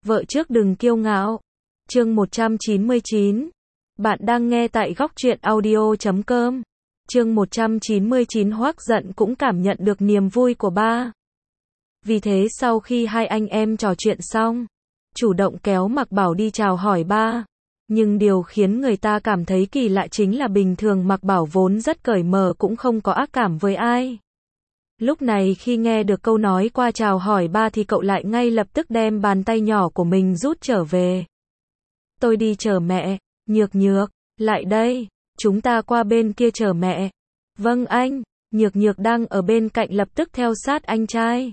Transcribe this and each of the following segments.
Vợ trước đừng kiêu ngạo. Chương 199. Bạn đang nghe tại góc truyện audio.com. Chương 199. Hoắc giận cũng cảm nhận được niềm vui của ba. Vì thế sau khi hai anh em trò chuyện xong, chủ động kéo Mạc Bảo đi chào hỏi ba. Nhưng điều khiến người ta cảm thấy kỳ lạ chính là bình thường Mạc Bảo vốn rất cởi mở cũng không có ác cảm với ai. Lúc này khi nghe được câu nói qua chào hỏi ba thì cậu lại ngay lập tức đem bàn tay nhỏ của mình rút trở về. Tôi đi chờ mẹ. Nhược Nhược, lại đây, chúng ta qua bên kia chờ mẹ. Vâng anh. Nhược Nhược đang ở bên cạnh lập tức theo sát anh trai.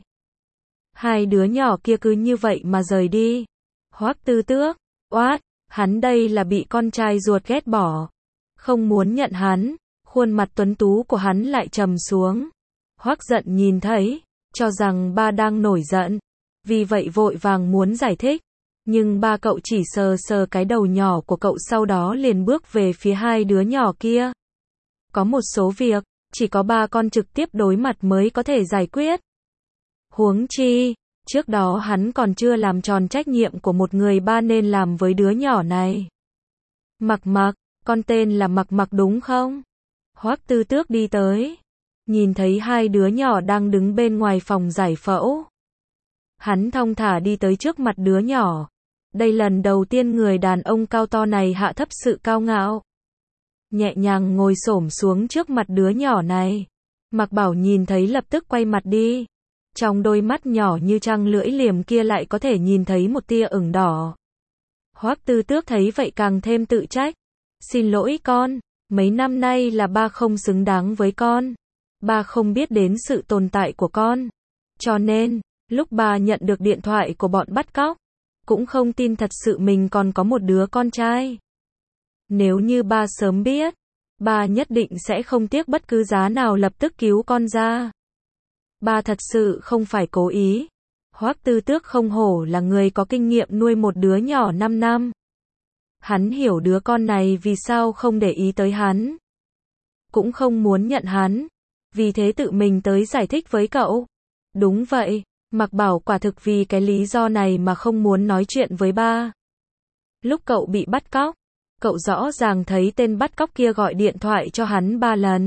Hai đứa nhỏ kia cứ như vậy mà rời đi. Hoắc Tư Tước, oát, hắn đây là bị con trai ruột ghét bỏ. Không muốn nhận hắn, khuôn mặt tuấn tú của hắn lại trầm xuống. Hoắc giận nhìn thấy, cho rằng ba đang nổi giận. Vì vậy vội vàng muốn giải thích. Nhưng ba cậu chỉ sờ sờ cái đầu nhỏ của cậu sau đó liền bước về phía hai đứa nhỏ kia. Có một số việc, chỉ có ba con trực tiếp đối mặt mới có thể giải quyết. Huống chi, trước đó hắn còn chưa làm tròn trách nhiệm của một người ba nên làm với đứa nhỏ này. Mặc Mặc, con tên là Mặc Mặc đúng không? Hoắc Tư Tước đi tới. Nhìn thấy hai đứa nhỏ đang đứng bên ngoài phòng giải phẫu. Hắn thong thả đi tới trước mặt đứa nhỏ. Đây lần đầu tiên người đàn ông cao to này hạ thấp sự cao ngạo. Nhẹ nhàng ngồi xổm xuống trước mặt đứa nhỏ này. Mạc Bảo nhìn thấy lập tức quay mặt đi. Trong đôi mắt nhỏ như trăng lưỡi liềm kia lại có thể nhìn thấy một tia ửng đỏ. Hoắc Tư Tước thấy vậy càng thêm tự trách. Xin lỗi con, mấy năm nay là ba không xứng đáng với con. Ba không biết đến sự tồn tại của con. Cho nên, lúc ba nhận được điện thoại của bọn bắt cóc, cũng không tin thật sự mình còn có một đứa con trai. Nếu như ba sớm biết, ba nhất định sẽ không tiếc bất cứ giá nào lập tức cứu con ra. Ba thật sự không phải cố ý. Hoắc Tư Tước không hổ là người có kinh nghiệm nuôi một đứa nhỏ 5 năm. Hắn hiểu đứa con này vì sao không để ý tới hắn. Cũng không muốn nhận hắn. Vì thế tự mình tới giải thích với cậu. Đúng vậy, Mạc Bảo quả thực vì cái lý do này mà không muốn nói chuyện với ba. Lúc cậu bị bắt cóc, cậu rõ ràng thấy tên bắt cóc kia gọi điện thoại cho hắn 3 lần.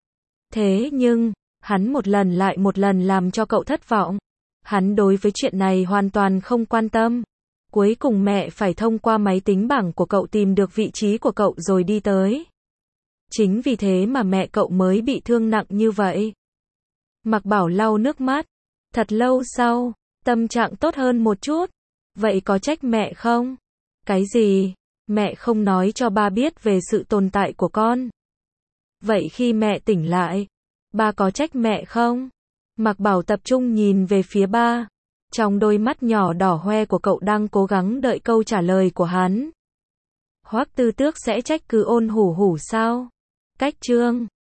Thế nhưng, hắn một lần lại một lần làm cho cậu thất vọng. Hắn đối với chuyện này hoàn toàn không quan tâm. Cuối cùng mẹ phải thông qua máy tính bảng của cậu tìm được vị trí của cậu rồi đi tới. Chính vì thế mà mẹ cậu mới bị thương nặng như vậy. Mạc Bảo lau nước mắt. Thật lâu sau, tâm trạng tốt hơn một chút. Vậy có trách mẹ không? Cái gì? Mẹ không nói cho ba biết về sự tồn tại của con. Vậy khi mẹ tỉnh lại, ba có trách mẹ không? Mạc Bảo tập trung nhìn về phía ba. Trong đôi mắt nhỏ đỏ hoe của cậu đang cố gắng đợi câu trả lời của hắn. Hoắc Tư Tước sẽ trách cứ ôn hủ hủ sao? Cách chương